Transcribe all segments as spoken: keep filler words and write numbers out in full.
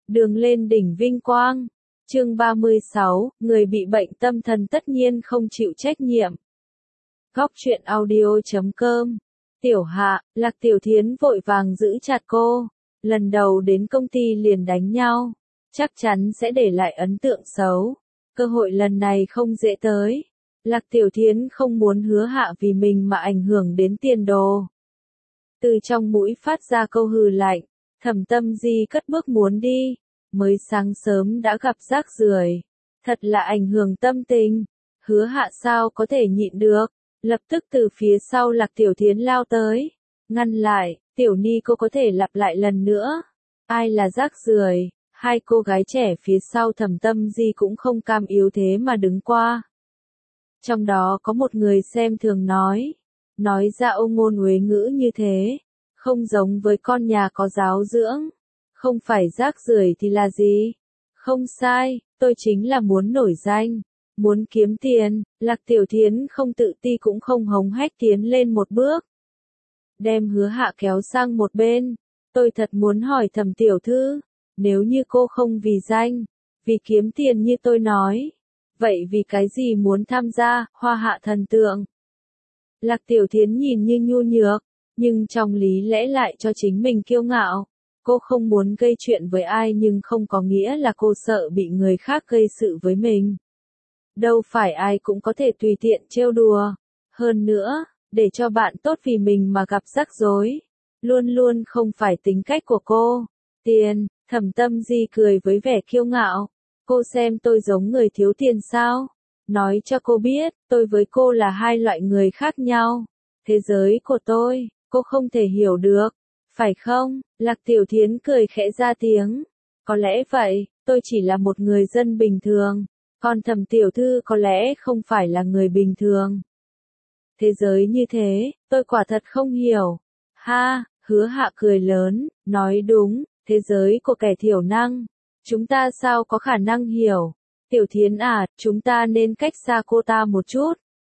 Đường lên đỉnh vinh quang. Chương ba mươi sáu, người bị bệnh tâm thần tất nhiên không chịu trách nhiệm. Góc truyện audio chấm com. Tiểu Hạ, Lạc Tiểu Thiến vội vàng giữ chặt cô. Lần đầu đến công ty liền đánh nhau, chắc chắn sẽ để lại ấn tượng xấu. Cơ hội lần này không dễ tới. Lạc Tiểu Thiến không muốn Hứa Hạ vì mình mà ảnh hưởng đến tiền đồ. Từ trong mũi phát ra câu hừ lạnh, Thẩm Tâm Di cất bước muốn đi. Mới sáng sớm đã gặp rác rưởi, thật là ảnh hưởng tâm tình. Hứa Hạ sao có thể nhịn được, lập tức từ phía sau Lạc Tiểu Thiến lao tới, ngăn lại. Tiểu Ni cô có thể lặp lại lần nữa. Ai là rác rưởi? Hai cô gái trẻ phía sau Thẩm Tâm Di cũng không cam yếu thế mà đứng qua. Trong đó có một người xem thường nói, nói ra ông ngôn uế ngữ như thế, không giống với con nhà có giáo dưỡng. Không phải rác rưởi thì là gì? Không sai, tôi chính là muốn nổi danh, muốn kiếm tiền. Lạc Tiểu Thiến không tự ti cũng không hống hách tiến lên một bước, đem Hứa Hạ kéo sang một bên. Tôi thật muốn hỏi Thẩm tiểu thư, nếu như cô không vì danh, vì kiếm tiền như tôi nói, vậy vì cái gì muốn tham gia Hoa Hạ thần tượng? Lạc Tiểu Thiến nhìn như nhu nhược, nhưng trong lý lẽ lại cho chính mình kiêu ngạo. Cô không muốn gây chuyện với ai nhưng không có nghĩa là cô sợ bị người khác gây sự với mình. Đâu phải ai cũng có thể tùy tiện trêu đùa. Hơn nữa, để cho bạn tốt vì mình mà gặp rắc rối, luôn luôn không phải tính cách của cô. Tiền, Thẩm Tâm Di cười với vẻ kiêu ngạo. Cô xem tôi giống người thiếu tiền sao? Nói cho cô biết, tôi với cô là hai loại người khác nhau. Thế giới của tôi, cô không thể hiểu được. Phải không? Lạc Tiểu Thiến cười khẽ ra tiếng. Có lẽ vậy, tôi chỉ là một người dân bình thường. Còn Thẩm tiểu thư có lẽ không phải là người bình thường. Thế giới như thế, tôi quả thật không hiểu. Ha, Hứa Hạ cười lớn, nói đúng, thế giới của kẻ thiểu năng. Chúng ta sao có khả năng hiểu? Tiểu Thiến à, chúng ta nên cách xa cô ta một chút.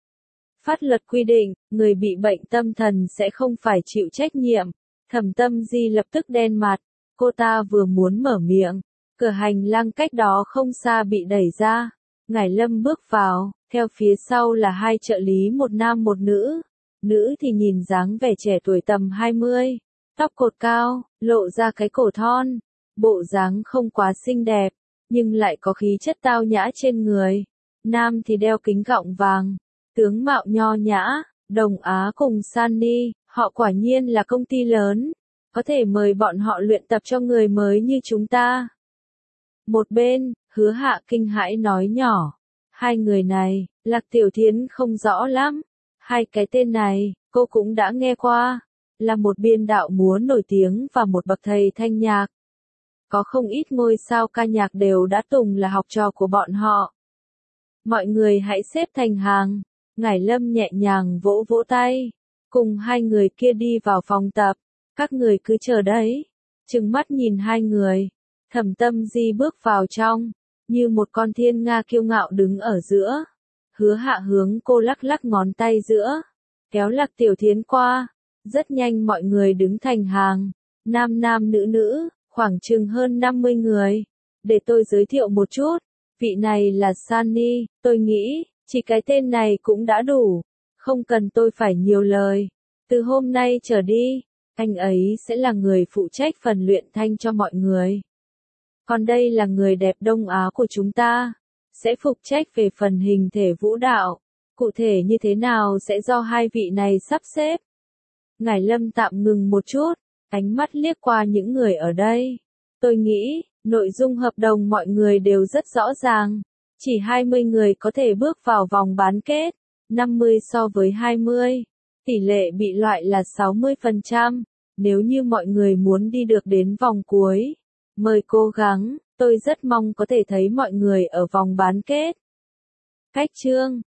Pháp luật quy định, người bị bệnh tâm thần sẽ không phải chịu trách nhiệm. Thẩm Tâm Di lập tức đen mặt, cô ta vừa muốn mở miệng, cửa hành lang cách đó không xa bị đẩy ra. Ngải Lâm bước vào, theo phía sau là hai trợ lý một nam một nữ. Nữ thì nhìn dáng vẻ trẻ tuổi tầm hai mươi, tóc cột cao, lộ ra cái cổ thon, bộ dáng không quá xinh đẹp, nhưng lại có khí chất tao nhã trên người. Nam thì đeo kính gọng vàng, tướng mạo nho nhã. Đồng Á cùng Sunny, họ quả nhiên là công ty lớn, có thể mời bọn họ luyện tập cho người mới như chúng ta. Một bên, Hứa Hạ kinh hãi nói nhỏ, hai người này, Lạc Tiểu Thiến không rõ lắm. Hai cái tên này, cô cũng đã nghe qua, là một biên đạo múa nổi tiếng và một bậc thầy thanh nhạc. Có không ít ngôi sao ca nhạc đều đã từng là học trò của bọn họ. Mọi người hãy xếp thành hàng. Ngải Lâm nhẹ nhàng vỗ vỗ tay, cùng hai người kia đi vào phòng tập. Các người cứ chờ đấy. Trừng mắt nhìn hai người, Thẩm Tâm Di bước vào trong, như một con thiên nga kiêu ngạo đứng ở giữa. Hứa Hạ hướng cô lắc lắc ngón tay giữa, kéo Lạc Tiểu Thiến qua. Rất nhanh mọi người đứng thành hàng, nam nam nữ nữ, khoảng chừng hơn năm mươi người. Để tôi giới thiệu một chút, vị này là Sunny, tôi nghĩ chỉ cái tên này cũng đã đủ, không cần tôi phải nhiều lời. Từ hôm nay trở đi, anh ấy sẽ là người phụ trách phần luyện thanh cho mọi người. Còn đây là người đẹp Đông Á của chúng ta, sẽ phụ trách về phần hình thể vũ đạo. Cụ thể như thế nào sẽ do hai vị này sắp xếp. Ngải Lâm tạm ngừng một chút, ánh mắt liếc qua những người ở đây. Tôi nghĩ, nội dung hợp đồng mọi người đều rất rõ ràng. Chỉ hai mươi người có thể bước vào vòng bán kết, năm mươi so với hai mươi. Tỷ lệ bị loại là sáu mươi phần trăm. Nếu như mọi người muốn đi được đến vòng cuối, mời cố gắng, tôi rất mong có thể thấy mọi người ở vòng bán kết. Cách chương